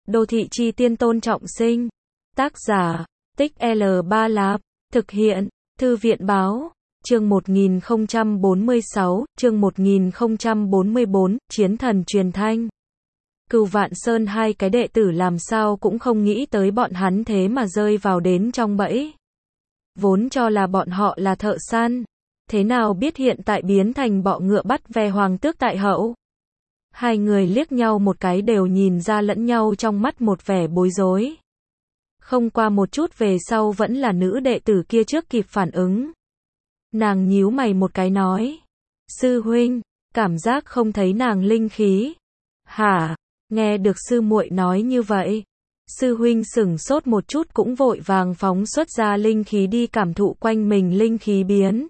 Đô thị chi tiên Tôn Trọng Sinh. Tác giả, Tích L3 Lạp. Thực hiện, Thư viện báo. Chương 1046, chương 1044, Chiến thần truyền thanh. Cửu Vạn Sơn hai cái đệ tử làm sao cũng không nghĩ tới bọn hắn thế mà rơi vào đến trong bẫy. Vốn cho là bọn họ là thợ săn, thế nào biết hiện tại biến thành bọ ngựa bắt ve hoàng tước tại hậu. Hai người liếc nhau một cái đều nhìn ra lẫn nhau trong mắt một vẻ bối rối. Không qua một chút về sau vẫn là nữ đệ tử kia trước kịp phản ứng. Nàng nhíu mày một cái nói: "Sư huynh, cảm giác không thấy nàng linh khí." "Hả?" Nghe được sư muội nói như vậy, sư huynh sửng sốt một chút cũng vội vàng phóng xuất ra linh khí đi cảm thụ quanh mình linh khí biến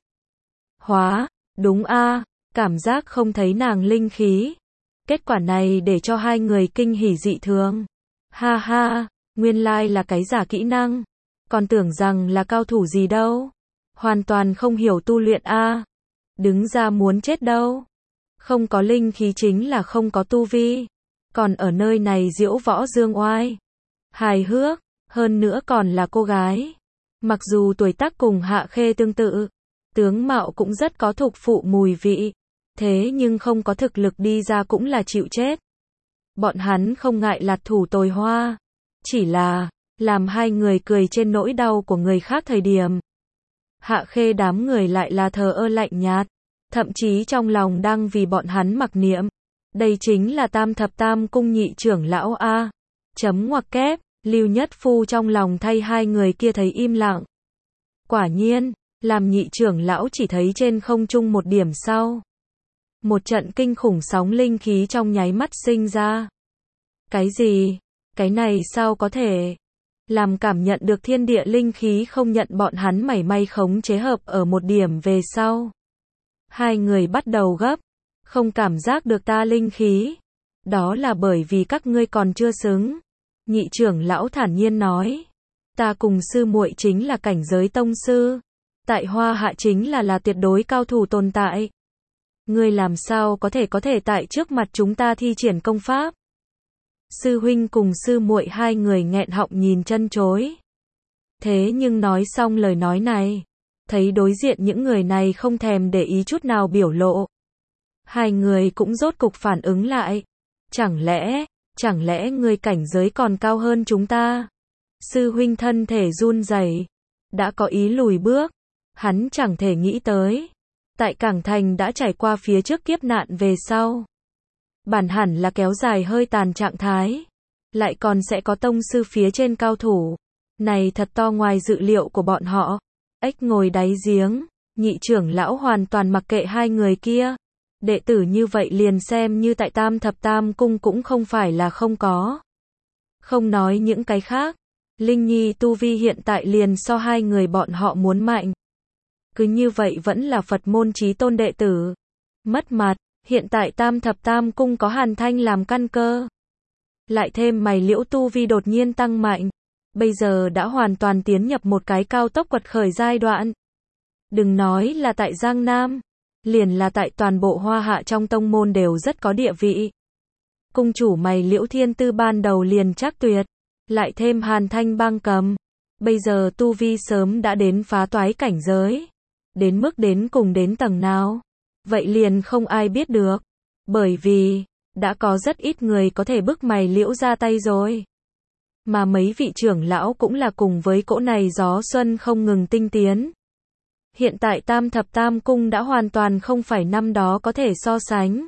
hóa. "Đúng a, cảm giác không thấy nàng linh khí." Kết quả này để cho hai người kinh hỉ dị thường. Ha ha, nguyên lai là cái giả kỹ năng, còn tưởng rằng là cao thủ gì đâu. Hoàn toàn không hiểu tu luyện a. Đứng ra muốn chết đâu. Không có linh khí chính là không có tu vi. Còn ở nơi này diễu võ dương oai. Hài hước, hơn nữa còn là cô gái. Mặc dù tuổi tác cùng Hạ Khê tương tự, tướng mạo cũng rất có thục phụ mùi vị, thế nhưng không có thực lực đi ra cũng là chịu chết. Bọn hắn không ngại lạt thủ tồi hoa, chỉ là làm hai người cười trên nỗi đau của người khác thời điểm. Hạ Khê đám người lại là thờ ơ lạnh nhạt, thậm chí trong lòng đang vì bọn hắn mặc niệm. Đây chính là Tam Thập Tam Cung nhị trưởng lão a. Chấm ngoặc kép, Lưu Nhất Phu trong lòng thay hai người kia thấy im lặng. Quả nhiên, làm nhị trưởng lão chỉ thấy trên không trung một điểm sau. Một trận kinh khủng sóng linh khí trong nháy mắt sinh ra. Cái gì? Cái này sao có thể? Làm cảm nhận được thiên địa linh khí không nhận bọn hắn mảy may khống chế hợp ở một điểm về sau. Hai người bắt đầu gấp. Không cảm giác được ta linh khí. Đó là bởi vì các ngươi còn chưa xứng. Nhị trưởng lão thản nhiên nói. Ta cùng sư muội chính là cảnh giới tông sư. Tại Hoa Hạ chính là tuyệt đối cao thủ tồn tại. Ngươi làm sao có thể tại trước mặt chúng ta thi triển công pháp? Sư huynh cùng sư muội hai người nghẹn họng nhìn chân chối. Thế nhưng nói xong lời nói này, thấy đối diện những người này không thèm để ý chút nào biểu lộ. Hai người cũng rốt cục phản ứng lại. Chẳng lẽ ngươi cảnh giới còn cao hơn chúng ta? Sư huynh thân thể run rẩy, đã có ý lùi bước. Hắn chẳng thể nghĩ tới. Tại Cảng Thành đã trải qua phía trước kiếp nạn về sau. Bản hẳn là kéo dài hơi tàn trạng thái. Lại còn sẽ có tông sư phía trên cao thủ. Này thật to ngoài dự liệu của bọn họ. Ếch ngồi đáy giếng, nhị trưởng lão hoàn toàn mặc kệ hai người kia. Đệ tử như vậy liền xem như tại Tam Thập Tam Cung cũng không phải là không có. Không nói những cái khác. Linh Nhi tu vi hiện tại liền so hai người bọn họ muốn mạnh. Cứ như vậy vẫn là Phật môn chí tôn đệ tử. Mất mặt, hiện tại Tam Thập Tam Cung có Hàn Thanh làm căn cơ. Lại thêm Mày Liễu tu vi đột nhiên tăng mạnh. Bây giờ đã hoàn toàn tiến nhập một cái cao tốc quật khởi giai đoạn. Đừng nói là tại Giang Nam, liền là tại toàn bộ Hoa Hạ trong tông môn đều rất có địa vị. Cung chủ Mày Liễu thiên tư ban đầu liền chắc tuyệt. Lại thêm Hàn Thanh băng cầm. Bây giờ tu vi sớm đã đến phá toái cảnh giới. Đến mức đến cùng đến tầng nào? Vậy liền không ai biết được. Bởi vì, đã có rất ít người có thể bức Mày Liễu ra tay rồi. Mà mấy vị trưởng lão cũng là cùng với cỗ này gió xuân không ngừng tinh tiến. Hiện tại Tam Thập Tam Cung đã hoàn toàn không phải năm đó có thể so sánh.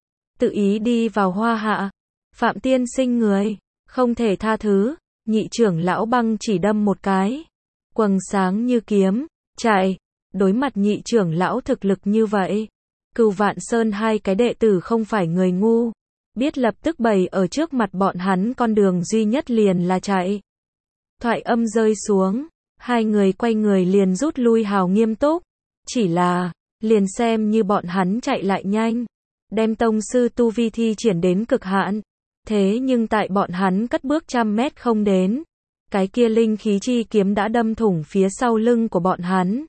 Tự ý đi vào Hoa Hạ. Phạm tiên sinh người, không thể tha thứ. Nhị trưởng lão băng chỉ đâm một cái. Quầng sáng như kiếm, chạy. Đối mặt nhị trưởng lão thực lực như vậy, Cửu Vạn Sơn hai cái đệ tử không phải người ngu, biết lập tức bày ở trước mặt bọn hắn con đường duy nhất liền là chạy. Thoại âm rơi xuống, hai người quay người liền rút lui hào nghiêm túc, chỉ là, liền xem như bọn hắn chạy lại nhanh, đem tông sư tu vi thi triển đến cực hạn, thế nhưng tại bọn hắn cất bước 100 mét không đến, cái kia linh khí chi kiếm đã đâm thủng phía sau lưng của bọn hắn.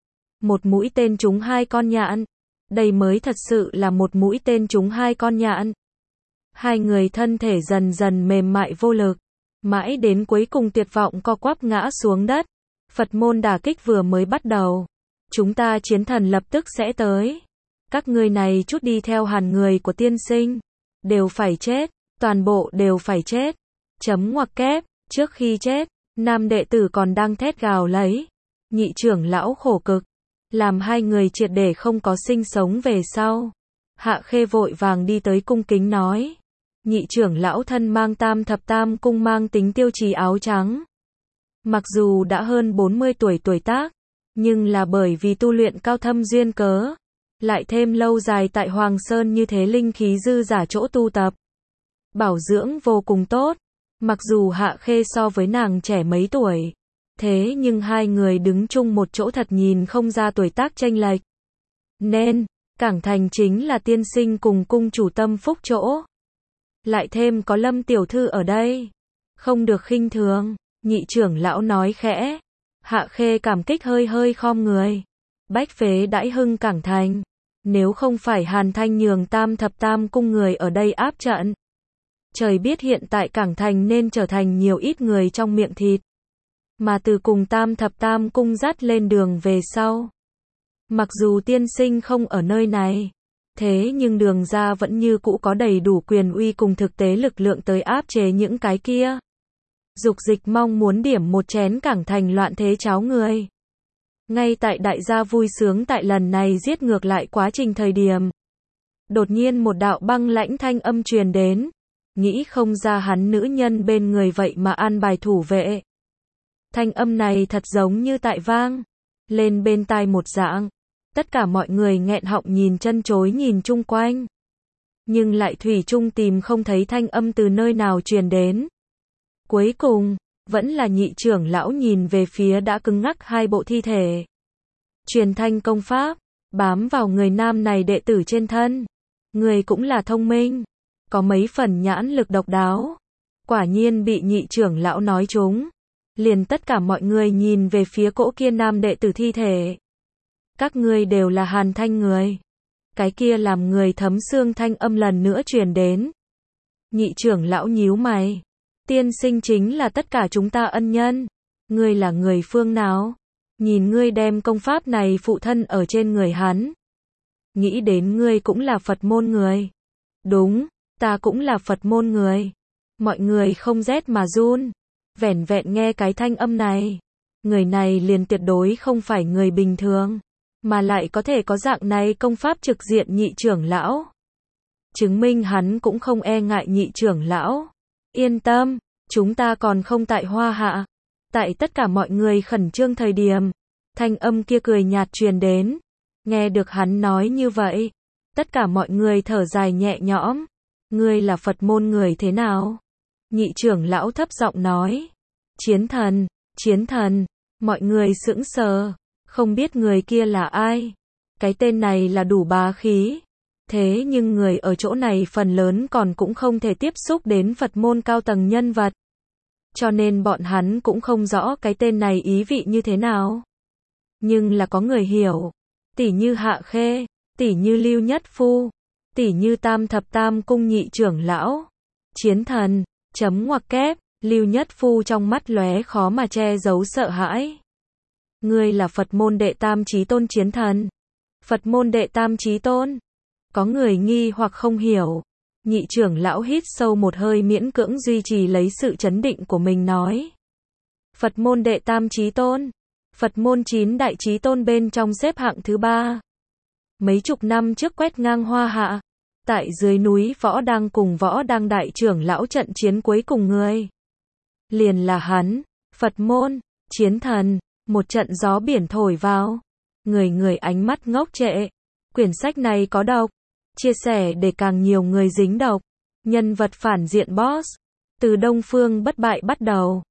Một mũi tên trúng hai con nhạn. Đây mới thật sự là một mũi tên trúng hai con nhạn. Hai người thân thể dần dần mềm mại vô lực, mãi đến cuối cùng tuyệt vọng co quắp ngã xuống đất. Phật môn đả kích vừa mới bắt đầu. Chúng ta chiến thần lập tức sẽ tới. Các ngươi này chút đi theo hàn người của tiên sinh. Đều phải chết, toàn bộ đều phải chết. Chấm ngoặc kép, trước khi chết, nam đệ tử còn đang thét gào lấy. Nhị trưởng lão khổ cực, làm hai người triệt để không có sinh sống về sau. Hạ Khê vội vàng đi tới cung kính nói. Nhị trưởng lão thân mang tam thập tam cung mang tính tiêu chí áo trắng. Mặc dù đã hơn 40 tuổi tuổi tác, nhưng là bởi vì tu luyện cao thâm duyên cớ, lại thêm lâu dài tại Hoàng Sơn như thế linh khí dư giả chỗ tu tập. Bảo dưỡng vô cùng tốt, mặc dù Hạ Khê so với nàng trẻ mấy tuổi, thế nhưng hai người đứng chung một chỗ thật nhìn không ra tuổi tác chênh lệch. Nên, Cảng Thành chính là tiên sinh cùng cung chủ tâm phúc chỗ. Lại thêm có Lâm tiểu thư ở đây, không được khinh thường, nhị trưởng lão nói khẽ. Hạ Khê cảm kích hơi hơi khom người. Bách phế đãi hưng Cảng Thành, nếu không phải Hàn Thanh nhường tam thập tam cung người ở đây áp trận, trời biết hiện tại Cảng Thành nên trở thành nhiều ít người trong miệng thịt. Mà từ cùng tam thập tam cung dắt lên đường về sau, mặc dù tiên sinh không ở nơi này, thế nhưng đường ra vẫn như cũ có đầy đủ quyền uy cùng thực tế lực lượng tới áp chế những cái kia. Dục dịch mong muốn điểm một chén Cảng Thành loạn thế cháo người. Ngay tại đại gia vui sướng tại lần này giết ngược lại quá trình thời điểm, đột nhiên một đạo băng lãnh thanh âm truyền đến. Nghĩ không ra hắn nữ nhân bên người vậy mà an bài thủ vệ. Thanh âm này thật giống như tại vang lên bên tai một dạng. Tất cả mọi người nghẹn họng nhìn chân chối nhìn chung quanh, nhưng lại thủy chung tìm không thấy thanh âm từ nơi nào truyền đến. Cuối cùng, vẫn là nhị trưởng lão nhìn về phía đã cứng ngắc hai bộ thi thể. Truyền thanh công pháp, bám vào người nam này đệ tử trên thân. Người cũng là thông minh, có mấy phần nhãn lực độc đáo. Quả nhiên bị nhị trưởng lão nói trúng. Liền tất cả mọi người nhìn về phía cỗ kia nam đệ tử thi thể. Các ngươi đều là Hàn Thanh người. Cái kia làm người thấm xương thanh âm lần nữa truyền đến. Nhị trưởng lão nhíu mày. Tiên sinh chính là tất cả chúng ta ân nhân. Ngươi là người phương nào? Nhìn ngươi đem công pháp này phụ thân ở trên người hắn. Nghĩ đến ngươi cũng là Phật môn người. Đúng, ta cũng là Phật môn người. Mọi người không rét mà run. Vẻn vẹn nghe cái thanh âm này. Người này liền tuyệt đối không phải người bình thường. Mà lại có thể có dạng này công pháp trực diện nhị trưởng lão. Chứng minh hắn cũng không e ngại nhị trưởng lão. Yên tâm, chúng ta còn không tại Hoa Hạ. Tại tất cả mọi người khẩn trương thời điểm, thanh âm kia cười nhạt truyền đến. Nghe được hắn nói như vậy, tất cả mọi người thở dài nhẹ nhõm. Ngươi là Phật môn người thế nào? Nhị trưởng lão thấp giọng nói. Chiến thần, chiến thần. Mọi người sững sờ, không biết người kia là ai. Cái tên này là đủ bá khí. Thế nhưng người ở chỗ này phần lớn còn cũng không thể tiếp xúc đến Phật môn cao tầng nhân vật. Cho nên bọn hắn cũng không rõ cái tên này ý vị như thế nào. Nhưng là có người hiểu. Tỷ như Hạ Khê, tỷ như Lưu Nhất Phu, tỷ như tam thập tam cung nhị trưởng lão. Chiến thần, chấm ngoặc kép, Lưu Nhất Phu trong mắt lóe khó mà che giấu sợ hãi. Ngươi là Phật môn đệ tam chí tôn chiến thần. Phật môn đệ tam chí tôn. Có người nghi hoặc không hiểu. Nhị trưởng lão hít sâu một hơi miễn cưỡng duy trì lấy sự chấn định của mình nói. Phật môn đệ tam chí tôn. Phật môn 9 đại chí tôn bên trong xếp hạng thứ 3. Mấy chục năm trước quét ngang Hoa Hạ. Tại dưới núi Võ Đăng cùng Võ Đăng đại trưởng lão trận chiến cuối cùng người. Liền là hắn, Phật môn, chiến thần, một trận gió biển thổi vào. Người người ánh mắt ngốc trệ. Quyển sách này có độc. Chia sẻ để càng nhiều người dính độc. Nhân vật phản diện boss. Từ Đông Phương bất bại bắt đầu.